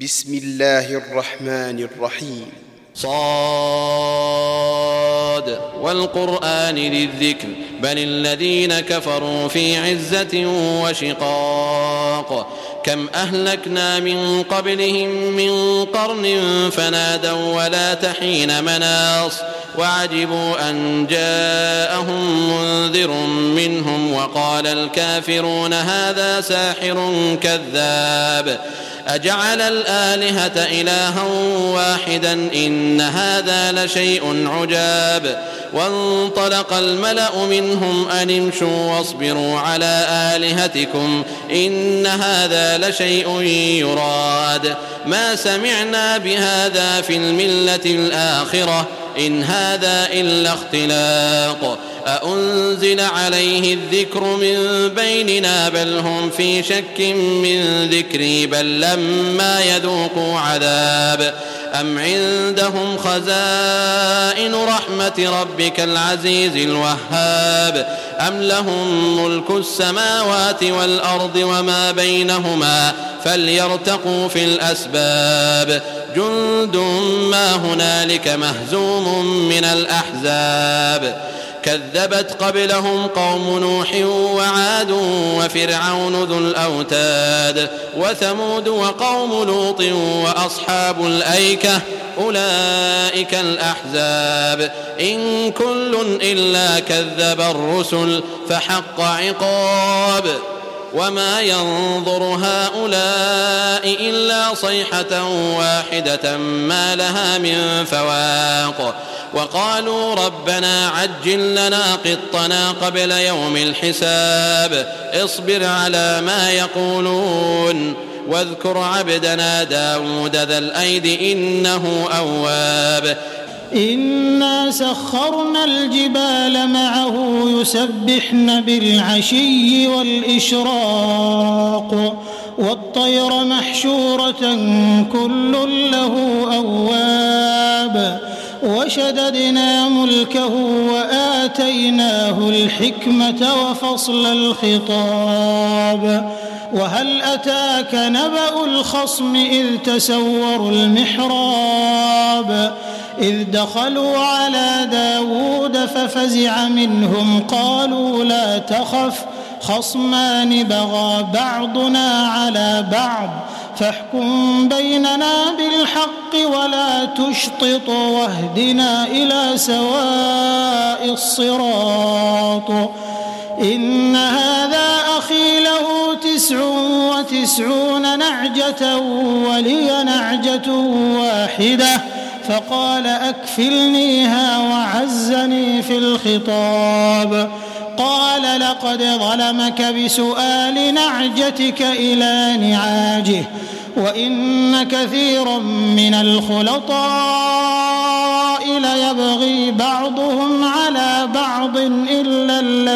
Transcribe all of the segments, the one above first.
بسم الله الرحمن الرحيم. صاد والقرآن ذي الذكر بل الذين كفروا في عزة وشقاق كم أهلكنا من قبلهم من قرن فنادوا ولا تحين مناص وعجبوا أن جاءهم منذر منهم وقال الكافرون هذا ساحر كذاب أجعل الآلهة إلها واحدا إن هذا لشيء عجاب وانطلق الملأ منهم أن امشوا واصبروا على آلهتكم إن هذا لشيء يراد ما سمعنا بهذا في الملة الآخرة إن هذا إلا اختلاق أأنزل عليه الذكر من بيننا بل هم في شك من ذكري بل لما يذوقوا عذاب أم عندهم خزائن رحمة ربك العزيز الوهاب أم لهم ملك السماوات والأرض وما بينهما فليرتقوا في الأسباب جند ما هنالك مهزوم من الأحزاب كذبت قبلهم قوم نوح وعاد وفرعون ذو الأوتاد وثمود وقوم لوط وأصحاب الأيكة أولئك الأحزاب إن كل إلا كذب الرسل فحق عقاب وما ينظر هؤلاء إلا صيحة واحدة ما لها من فواق وقالوا ربنا عجل لنا قطنا قبل يوم الحساب اصبر على ما يقولون واذكر عبدنا داود ذا الأيد إنه أواب إنا سخرنا الجبال معه يسبحن بالعشي والإشراق والطير محشورة كل له أواب وشددنا ملكه وآتيناه الحكمة وفصل الخطاب وهل أتاك نبأ الخصم إذ تسوروا المحراب إذ دخلوا على داود ففزع منهم قالوا لا تخف خصمان بغى بعضنا على بعض فاحكم بيننا بالحق ولا تشطط واهدنا إلى سواء الصراط إن هذا أخي له 99 نعجة ولي نعجة واحدة فقال أكفلنيها وعزني في الخطاب قال لقد ظلمك بسؤال نعجتك إلى نعاجه وإن كثيرا من الخلطاء ليبغي بعضهم على بعض إلا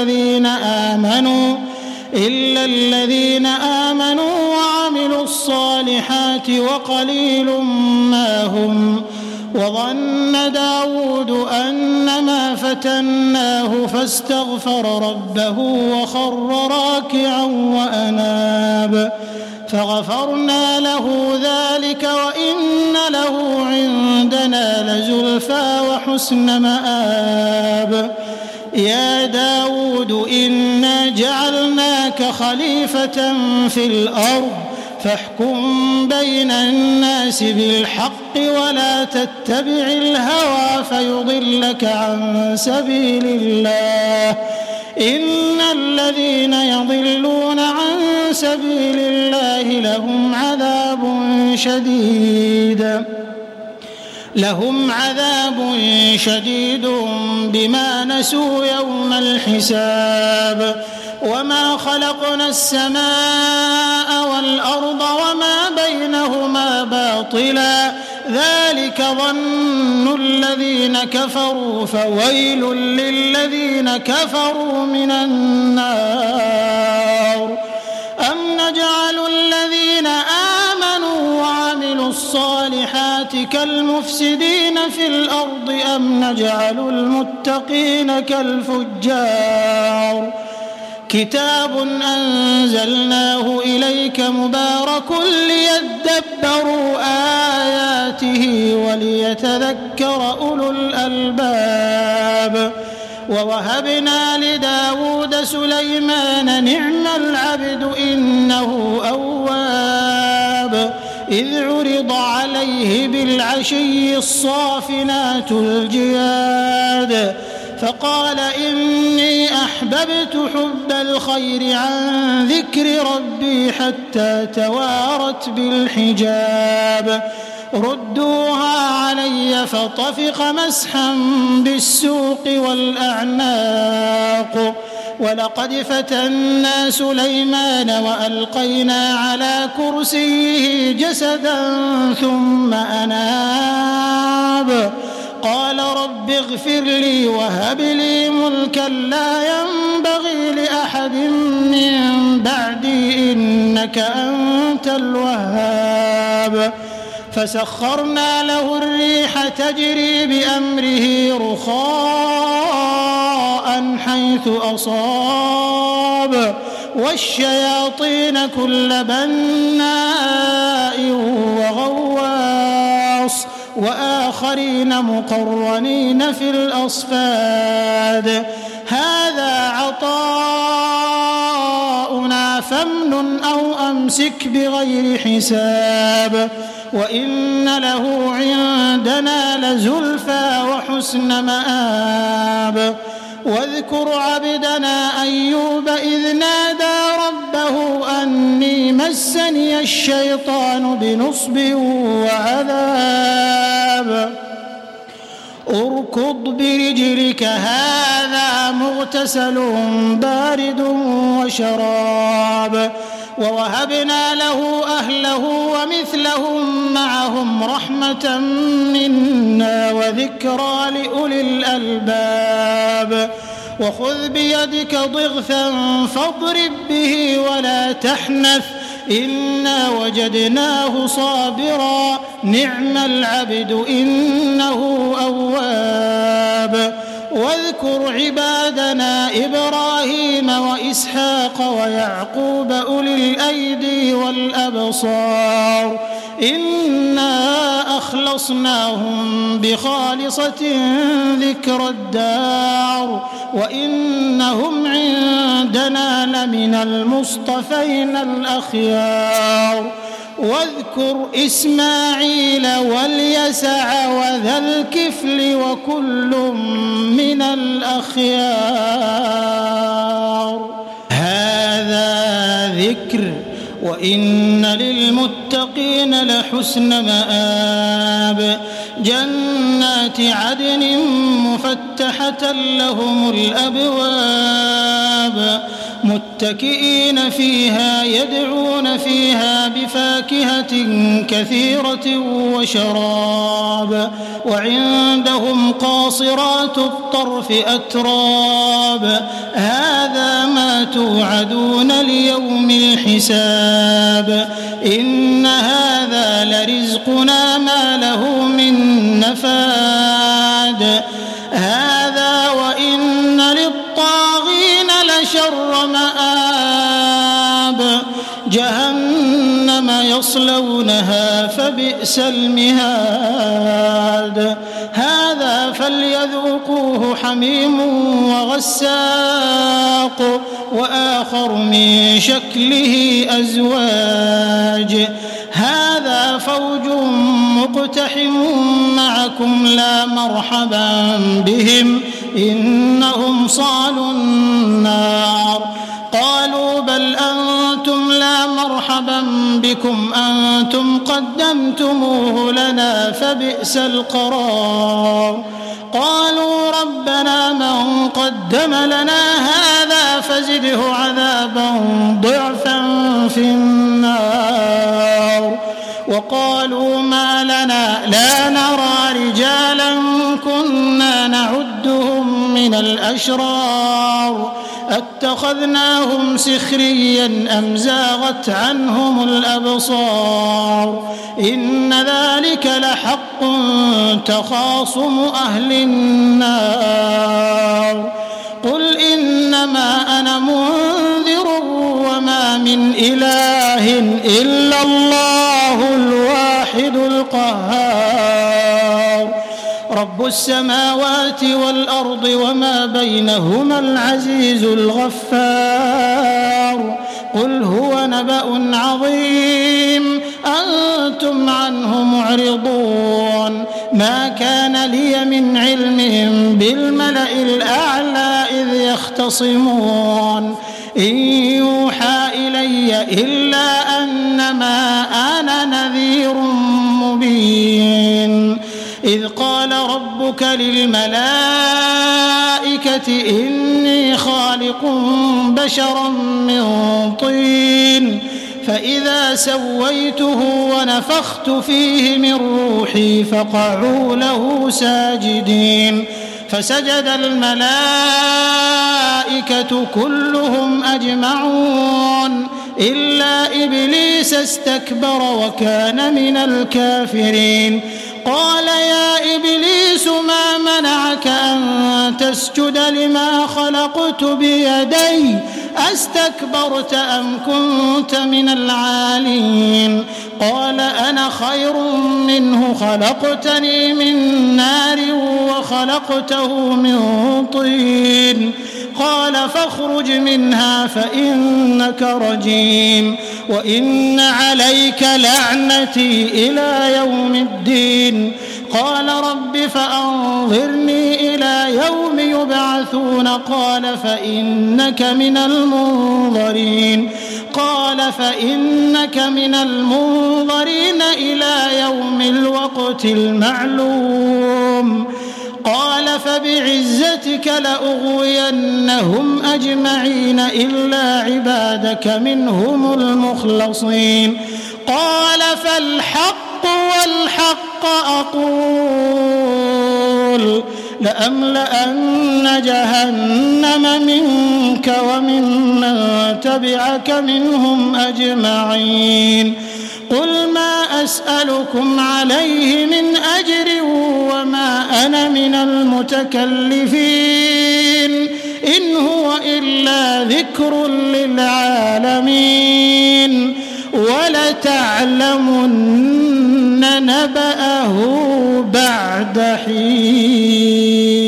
الذين آمنوا وعملوا الصالحات وقليل ما هم وظن داود أنما فتناه فاستغفر ربه وخر راكعا وأناب فغفرنا له ذلك وإن له عندنا لزلفى وحسن مآب يا داود إنا جعلناك خليفة في الأرض فاحكم بين الناس بالحق ولا تتبع الهوى فيضلك عن سبيل الله إن الذين يضلون عن سبيل الله لهم عذاب شديد بما نسوا يوم الحساب وما خلقنا السماء والأرض وما بينهما باطلا ذلك ظن الذين كفروا فويل للذين كفروا من النار أم نجعل الذين آمنوا وعملوا الصالحات كالمفسدين في الأرض أم نجعل المتقين كالفجار كتاب أنزلناه إليك مبارك ليدبروا آياته وليتذكر أولو الألباب ووهبنا لداود سليمان نعم العبد إنه أواب إذ عرض عليه بالعشي الصافنات الجياد فقال إني أحببت حب الخير عن ذكر ربي حتى توارت بالحجاب ردوها علي فطفق مسحا بالسوق والأعناق ولقد فتنا سليمان وألقينا على كرسيه جسدا ثم أناب قال رب اغفر لي وهب لي ملكا لا ينبغي لأحد من بعدي إنك أنت الوهاب فسخرنا له الريح تجري بأمره رخاء حيث أصاب والشياطين كل بناء وغواص وآخرين مقرنين في الأصفاد هذا عطاؤنا فامنن أو أمسك بغير حساب وإن له عندنا لزلفى وحسن مآب واذكر عبدنا أيوب إذ نادى ربه أني مسني الشيطان بنصب وعذاب اركض برجلك هذا مغتسل بارد وشراب ووهبنا له أهله ومثلهم معهم رحمة منا وذكرى لأولي الألباب وخذ بيدك ضغثا فاضرب به ولا تحنث إنا وجدناه صابرا نعم العبد إنه أواب واذكر عبادنا إبراهيم وإسحاق ويعقوب أولي الأيدي والأبصار إنا أخلصناهم بخالصة ذكر الدار وإنهم عندنا لمن المصطفين الأخيار واذكر إسماعيل واليسع وذا الكفل وكل من الأخيار هذا ذكر وإن للمتقين لحسن مآب جنات عدن مفتحة لهم الأبواب متكئين فيها يدعون فيها بفاكهة كثيرة وشراب وعندهم قاصرات الطرف أتراب هذا ما توعدون ليوم الحساب إن هذا لرزقنا ما له من نفاد هذا وإن للطاغين لشر مآب جهنم يصلونها فبئس المهاد هذا فليذوقوه حميم وغساق وآخر من شكله أزواج هذا فوج مقتحم معكم لا مرحبا بهم إنهم صالوا النار قالوا بل أنتم لا مرحبا بكم أنتم قدمتموه لنا فبئس القرار قالوا ربنا من قدم لنا هذا فزده عذابا ضعفا في النار وقالوا ما لنا لا نرى رجالا كنا نعدهم من الأشرار أتخذناهم سخريا أم زاغت عنهم الأبصار إن ذلك لحق تخاصم أهل النار قل إنما أنا منذر وما من إله إلا الله الواحد القهار رب السماوات والأرض وما بينهما العزيز الغفار قل هو نبأ عظيم أنتم عنه معرضون ما كان لي من علم بالملأ الأعلى إذ يختصمون إن يوحى إلي إلا أنما أنا نذير مبين إذ قال ربك للملائكة إني خالق بشرا من طين فإذا سويته ونفخت فيه من روحي فقعوا له ساجدين فسجد الملائكة كلهم أجمعون إلا إبليس استكبر وكان من الكافرين قال يا إبليس ما منعك أن تسجد لما خلقت بيدي أستكبرت أم كنت من العالين قال أنا خير منه خلقتني من نار وخلقته من طين قال فاخرج منها فإنك رجيم وإن عليك لعنتي إلى يوم الدين قال رب فأنظرني إلى يوم يبعثون قال فإنك من المنظرين إلى يوم الوقت المعلوم قال فبعزتك لأغوينهم أجمعين إلا عبادك منهم المخلصين قال فالحق والحق أقول لأملأن جهنم منك وممن تبعك منهم أجمعين قل ما أسألكم عليه من أجر وما أنا من المتكلفين إن هو إلا ذكر للعالمين ولتعلمن نبأه بعد حين